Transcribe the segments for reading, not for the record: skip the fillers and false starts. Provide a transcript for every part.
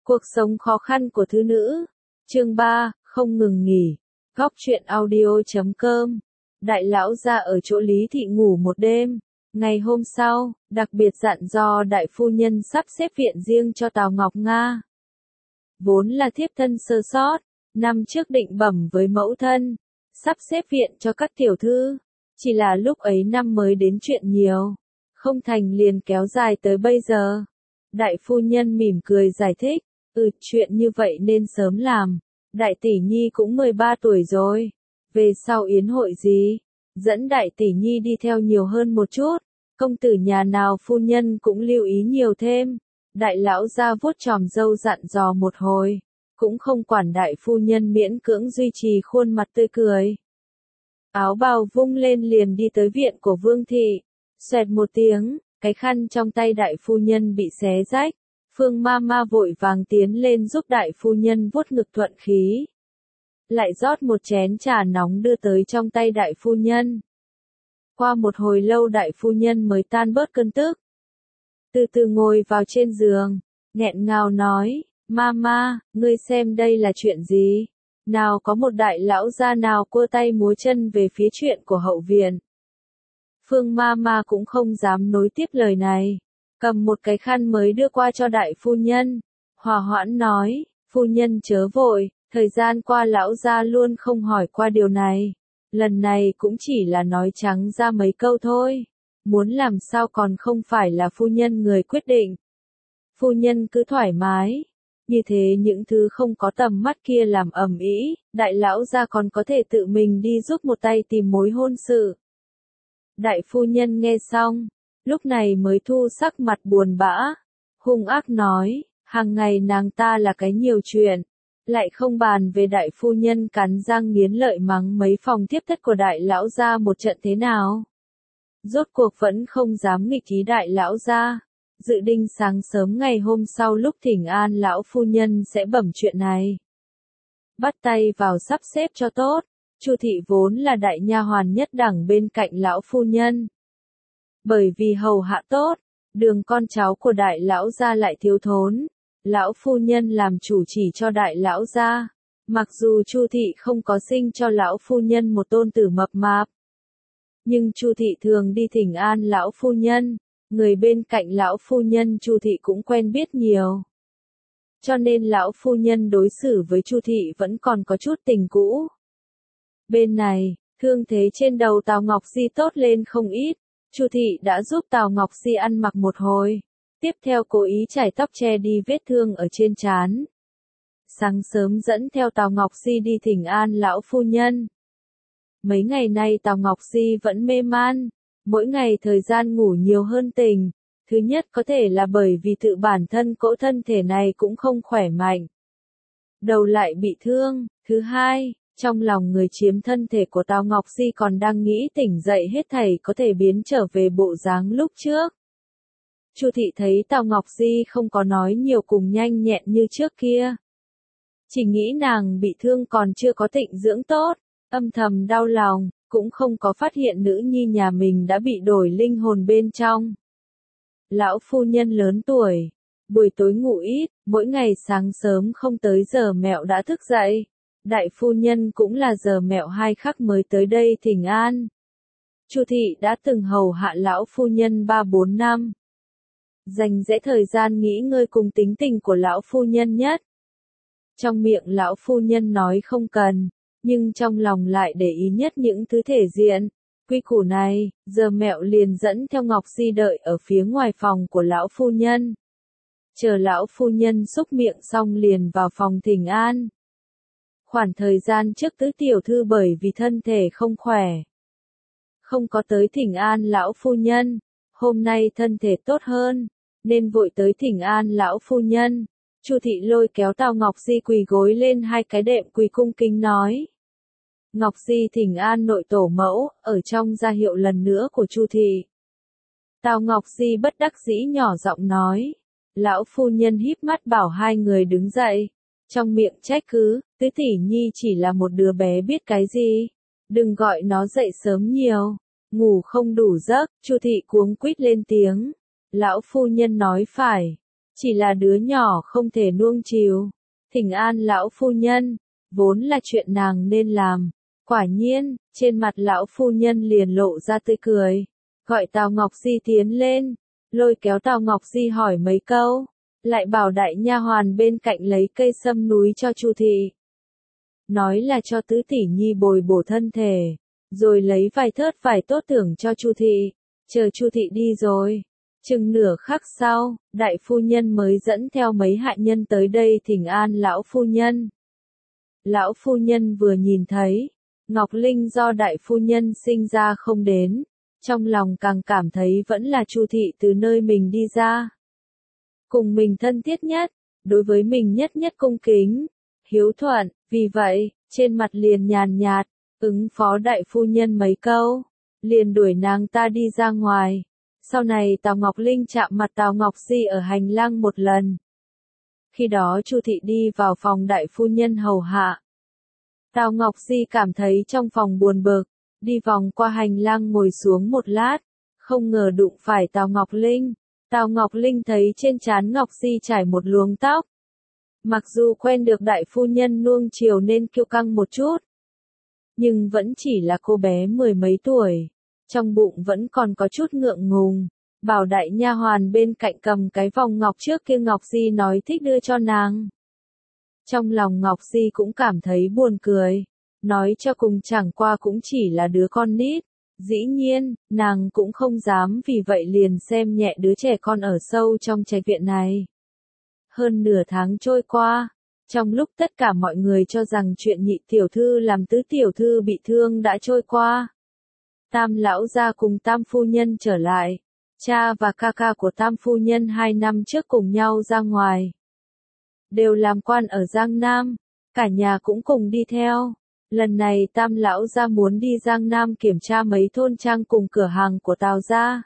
Cuộc sống khó khăn của thứ nữ. Chương 3, không ngừng nghỉ. Góc truyện audio.com. Đại lão gia ở chỗ Lý Thị ngủ một đêm. Ngày hôm sau, đặc biệt dặn dò đại phu nhân sắp xếp viện riêng cho Tào Ngọc Nga. Vốn là thiếp thân sơ sót, năm trước định bẩm với mẫu thân, sắp xếp viện cho các tiểu thư. Chỉ là lúc ấy năm mới đến chuyện nhiều, không thành liền kéo dài tới bây giờ. Đại phu nhân mỉm cười giải thích, chuyện như vậy nên sớm làm. Đại tỷ nhi cũng 13 tuổi rồi. Về sau yến hội gì, dẫn đại tỷ nhi đi theo nhiều hơn một chút. Công tử nhà nào phu nhân cũng lưu ý nhiều thêm. Đại lão gia vuốt chòm râu dặn dò một hồi, cũng không quản đại phu nhân miễn cưỡng duy trì khuôn mặt tươi cười. Áo bào vung lên liền đi tới viện của Vương thị. Xoẹt một tiếng, cái khăn trong tay đại phu nhân bị xé rách. Phương Mama vội vàng tiến lên giúp đại phu nhân vuốt ngực thuận khí. Lại rót một chén trà nóng đưa tới trong tay đại phu nhân. Qua một hồi lâu đại phu nhân mới tan bớt cơn tức. Từ từ ngồi vào trên giường, nghẹn ngào nói, Mama, ngươi xem đây là chuyện gì? Nào có một đại lão gia nào cua tay múa chân về phía chuyện của hậu viện. Phương Mama cũng không dám nối tiếp lời này. Cầm một cái khăn mới đưa qua cho đại phu nhân. Hòa hoãn nói, phu nhân chớ vội, thời gian qua lão gia luôn không hỏi qua điều này. Lần này cũng chỉ là nói trắng ra mấy câu thôi. Muốn làm sao còn không phải là phu nhân người quyết định. Phu nhân cứ thoải mái. Như thế những thứ không có tầm mắt kia làm ầm ĩ, đại lão gia còn có thể tự mình đi giúp một tay tìm mối hôn sự. Đại phu nhân nghe xong, lúc này mới thu sắc mặt buồn bã, hung ác nói, hàng ngày nàng ta là cái nhiều chuyện, lại không bàn về đại phu nhân cắn răng nghiến lợi mắng mấy phòng tiếp thất của đại lão gia một trận thế nào. Rốt cuộc vẫn không dám nghịch ý đại lão gia. Dự định sáng sớm ngày hôm sau lúc thỉnh an lão phu nhân sẽ bẩm chuyện này. Bắt tay vào sắp xếp cho tốt. Chu thị vốn là đại nha hoàn nhất đẳng bên cạnh lão phu nhân. Bởi vì hầu hạ tốt, đường con cháu của đại lão gia lại thiếu thốn, lão phu nhân làm chủ chỉ cho đại lão gia. Mặc dù Chu thị không có sinh cho lão phu nhân một tôn tử mập mạp, nhưng Chu thị thường đi thỉnh an lão phu nhân. Người bên cạnh lão phu nhân Chu thị cũng quen biết nhiều. Cho nên lão phu nhân đối xử với Chu thị vẫn còn có chút tình cũ. Bên này, thương thế trên đầu Tào Ngọc Di tốt lên không ít. Chu thị đã giúp Tào Ngọc Di ăn mặc một hồi. Tiếp theo cố ý chải tóc che đi vết thương ở trên trán. Sáng sớm dẫn theo Tào Ngọc Di đi thỉnh an lão phu nhân. Mấy ngày nay Tào Ngọc Di vẫn mê man. Mỗi ngày thời gian ngủ nhiều hơn tình. Thứ nhất có thể là bởi vì tự bản thân cỗ thân thể này cũng không khỏe mạnh. Đầu lại bị thương. Thứ hai, trong lòng người chiếm thân thể của Tào Ngọc Di còn đang nghĩ tỉnh dậy hết thảy có thể biến trở về bộ dáng lúc trước. Chu thị thấy Tào Ngọc Di không có nói nhiều cùng nhanh nhẹn như trước kia. Chỉ nghĩ nàng bị thương còn chưa có tịnh dưỡng tốt, âm thầm đau lòng. Cũng không có phát hiện nữ nhi nhà mình đã bị đổi linh hồn bên trong. Lão phu nhân lớn tuổi, buổi tối ngủ ít, mỗi ngày sáng sớm không tới giờ mẹo đã thức dậy. Đại phu nhân cũng là giờ mẹo 2 khắc mới tới đây thỉnh an. Chu thị đã từng hầu hạ lão phu nhân 3-4 năm. Dành dễ thời gian nghỉ ngơi cùng tính tình của lão phu nhân nhất. Trong miệng lão phu nhân nói không cần. Nhưng trong lòng lại để ý nhất những thứ thể diện. Quy củ này, giờ mẹo liền dẫn theo Ngọc Di đợi ở phía ngoài phòng của lão phu nhân. Chờ lão phu nhân xúc miệng xong liền vào phòng thỉnh an. Khoảng thời gian trước tứ tiểu thư bởi vì thân thể không khỏe, không có tới thỉnh an lão phu nhân. Hôm nay thân thể tốt hơn, nên vội tới thỉnh an lão phu nhân. Chu thị lôi kéo Tào Ngọc Di quỳ gối lên 2 cái đệm quỳ cung kính nói. Ngọc Di thỉnh an nội tổ mẫu, ở trong ra hiệu lần nữa của Chu thị. Tào Ngọc Di bất đắc dĩ nhỏ giọng nói. Lão phu nhân híp mắt bảo hai người đứng dậy. Trong miệng trách cứ, tứ tỷ nhi chỉ là một đứa bé biết cái gì. Đừng gọi nó dậy sớm nhiều. Ngủ không đủ giấc, Chu thị cuống quýt lên tiếng. Lão phu nhân nói phải. Chỉ là đứa nhỏ không thể nuông chiều. Thỉnh an lão phu nhân, vốn là chuyện nàng nên làm. Quả nhiên, trên mặt lão phu nhân liền lộ ra tươi cười. Gọi Tào Ngọc Di tiến lên, lôi kéo Tào Ngọc Di hỏi mấy câu. Lại bảo đại nha hoàn bên cạnh lấy cây sâm núi cho Chu thị. Nói là cho tứ tỷ nhi bồi bổ thân thể. Rồi lấy vài thớt vải tốt thưởng cho Chu thị. Chờ Chu thị đi rồi. Chừng nửa khắc sau, đại phu nhân mới dẫn theo mấy hạ nhân tới đây thỉnh an lão phu nhân. Lão phu nhân vừa nhìn thấy, Ngọc Linh do đại phu nhân sinh ra không đến, trong lòng càng cảm thấy vẫn là Chu thị từ nơi mình đi ra. Cùng mình thân thiết nhất, đối với mình nhất nhất cung kính, hiếu thuận, vì vậy, trên mặt liền nhàn nhạt, ứng phó đại phu nhân mấy câu, liền đuổi nàng ta đi ra ngoài. Sau này Tào Ngọc Linh chạm mặt Tào Ngọc Di ở hành lang một lần. Khi đó Chu thị đi vào phòng đại phu nhân hầu hạ. Tào Ngọc Di cảm thấy trong phòng buồn bực, đi vòng qua hành lang ngồi xuống một lát, không ngờ đụng phải Tào Ngọc Linh. Tào Ngọc Linh thấy trên trán Ngọc Di trải một luống tóc. Mặc dù quen được đại phu nhân nuông chiều nên kiêu căng một chút, nhưng vẫn chỉ là cô bé mười mấy tuổi. Trong bụng vẫn còn có chút ngượng ngùng, bảo đại nha hoàn bên cạnh cầm cái vòng ngọc trước kia Ngọc Di nói thích đưa cho nàng. Trong lòng Ngọc Di cũng cảm thấy buồn cười, nói cho cùng chẳng qua cũng chỉ là đứa con nít, dĩ nhiên, nàng cũng không dám vì vậy liền xem nhẹ đứa trẻ con ở sâu trong trạch viện này. Hơn nửa tháng trôi qua, trong lúc tất cả mọi người cho rằng chuyện nhị tiểu thư làm tứ tiểu thư bị thương đã trôi qua. Tam lão gia cùng Tam phu nhân trở lại. Cha và ca ca của Tam phu nhân 2 năm trước cùng nhau ra ngoài. Đều làm quan ở Giang Nam, cả nhà cũng cùng đi theo. Lần này Tam lão gia muốn đi Giang Nam kiểm tra mấy thôn trang cùng cửa hàng của Tào gia.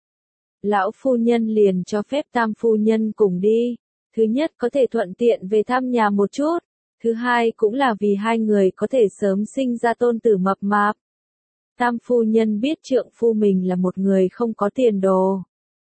Lão phu nhân liền cho phép Tam phu nhân cùng đi. Thứ nhất có thể thuận tiện về thăm nhà một chút. Thứ hai cũng là vì hai người có thể sớm sinh ra tôn tử mập mạp. Tam phu nhân biết trượng phu mình là một người không có tiền đồ,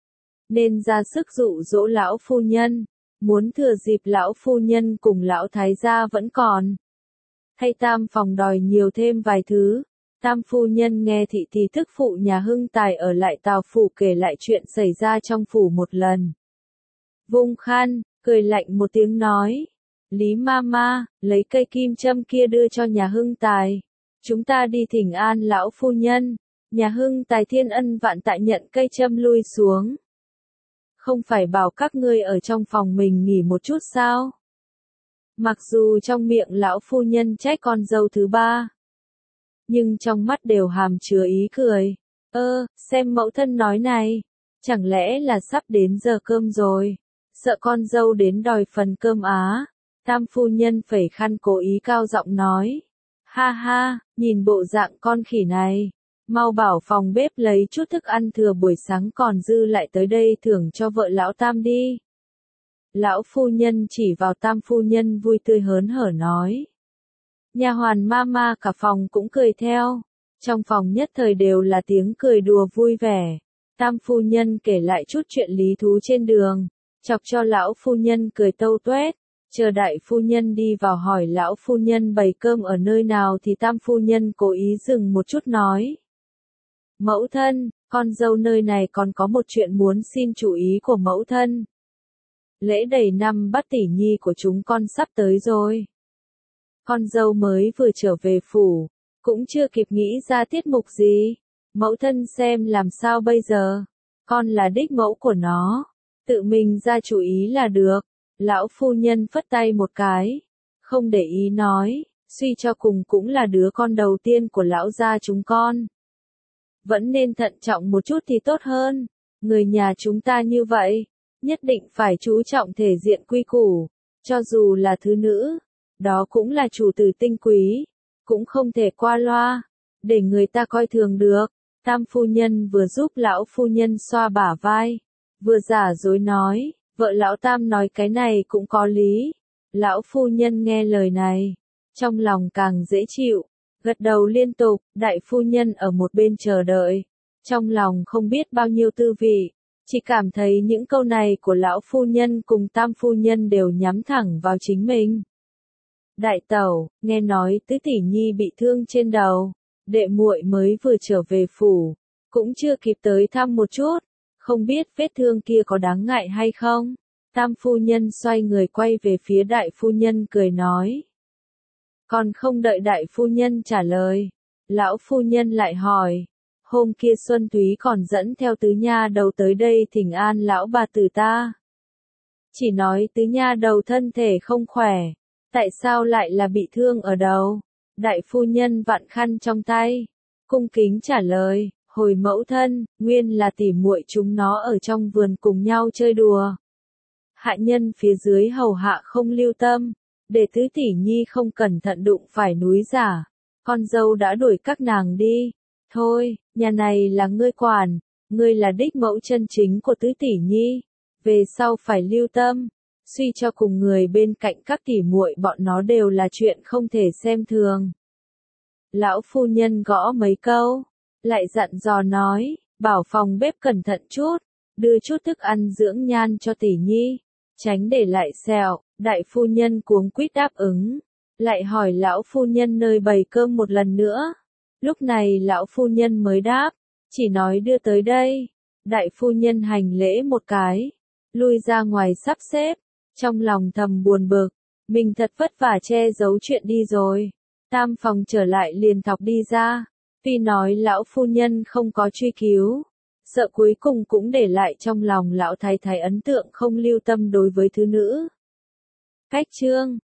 nên ra sức dụ dỗ lão phu nhân, muốn thừa dịp lão phu nhân cùng lão thái gia vẫn còn. Hay Tam phòng đòi nhiều thêm vài thứ. Tam phu nhân nghe thị thì thức phụ nhà Hưng Tài ở lại Tào phủ kể lại chuyện xảy ra trong phủ một lần. Vung khăn, cười lạnh một tiếng nói, Lý Mama, lấy cây kim châm kia đưa cho nhà Hưng Tài. Chúng ta đi thỉnh an lão phu nhân. Nhà Hưng Tài thiên ân vạn tạ nhận cây châm lui xuống. Không phải bảo các ngươi ở trong phòng mình nghỉ một chút sao? Mặc dù trong miệng lão phu nhân trách con dâu thứ ba, nhưng trong mắt đều hàm chứa ý cười. Xem mẫu thân nói này, chẳng lẽ là sắp đến giờ cơm rồi? Sợ con dâu đến đòi phần cơm á? Tam phu nhân phẩy khăn cố ý cao giọng nói. Ha ha, nhìn bộ dạng con khỉ này, mau bảo phòng bếp lấy chút thức ăn thừa buổi sáng còn dư lại tới đây thưởng cho vợ lão Tam đi. Lão phu nhân chỉ vào Tam phu nhân vui tươi hớn hở nói. Nhà hoàn Mama cả phòng cũng cười theo. Trong phòng nhất thời đều là tiếng cười đùa vui vẻ. Tam phu nhân kể lại chút chuyện lý thú trên đường, chọc cho lão phu nhân cười tâu tuét. Chờ đại phu nhân đi vào hỏi lão phu nhân bày cơm ở nơi nào thì Tam phu nhân cố ý dừng một chút nói. Mẫu thân, con dâu nơi này còn có một chuyện muốn xin chú ý của mẫu thân. Lễ đầy năm Bát tỷ nhi của chúng con sắp tới rồi. Con dâu mới vừa trở về phủ, cũng chưa kịp nghĩ ra tiết mục gì. Mẫu thân xem làm sao bây giờ, con là đích mẫu của nó, tự mình ra chú ý là được. Lão phu nhân phất tay một cái, không để ý nói, suy cho cùng cũng là đứa con đầu tiên của lão gia chúng con. Vẫn nên thận trọng một chút thì tốt hơn, người nhà chúng ta như vậy, nhất định phải chú trọng thể diện quy củ, cho dù là thứ nữ, đó cũng là chủ tử tinh quý, cũng không thể qua loa, để người ta coi thường được. Tam phu nhân vừa giúp lão phu nhân xoa bả vai, vừa giả dối nói. Vợ lão Tam nói cái này cũng có lý. Lão phu nhân nghe lời này, trong lòng càng dễ chịu, gật đầu liên tục. Đại phu nhân ở một bên chờ đợi, trong lòng không biết bao nhiêu tư vị. Chỉ cảm thấy những câu này của lão phu nhân cùng tam phu nhân đều nhắm thẳng vào chính mình. Đại tẩu, nghe nói tứ tỷ nhi bị thương trên đầu, đệ muội mới vừa trở về phủ, cũng chưa kịp tới thăm một chút, không biết vết thương kia có đáng ngại hay không? Tam phu nhân xoay người quay về phía đại phu nhân cười nói. Còn không đợi đại phu nhân trả lời, lão phu nhân lại hỏi. Hôm kia Xuân Túy còn dẫn theo tứ nha đầu tới đây thỉnh an lão bà tử ta. Chỉ nói tứ nha đầu thân thể không khỏe, tại sao lại là bị thương ở đầu? Đại phu nhân vặn khăn trong tay, cung kính trả lời, hồi mẫu thân, nguyên là tỉ muội chúng nó ở trong vườn cùng nhau chơi đùa. Hạ nhân phía dưới hầu hạ không lưu tâm, để tứ tỷ nhi không cẩn thận đụng phải núi giả, con dâu đã đuổi các nàng đi. Thôi, nhà này là ngươi quản, ngươi là đích mẫu chân chính của tứ tỷ nhi, về sau phải lưu tâm, suy cho cùng người bên cạnh các tỷ muội bọn nó đều là chuyện không thể xem thường. Lão phu nhân gõ mấy câu, lại dặn dò nói, bảo phòng bếp cẩn thận chút, đưa chút thức ăn dưỡng nhan cho tỷ nhi, tránh để lại sẹo. Đại phu nhân cuống quýt đáp ứng, lại hỏi lão phu nhân nơi bày cơm một lần nữa. Lúc này lão phu nhân mới đáp, chỉ nói đưa tới đây. Đại phu nhân hành lễ một cái, lui ra ngoài sắp xếp, trong lòng thầm buồn bực, mình thật vất vả che giấu chuyện đi rồi. Tam phòng trở lại liền thọc đi ra, tuy nói lão phu nhân không có truy cứu, sợ cuối cùng cũng để lại trong lòng lão thái thái ấn tượng không lưu tâm đối với thứ nữ. Cách chương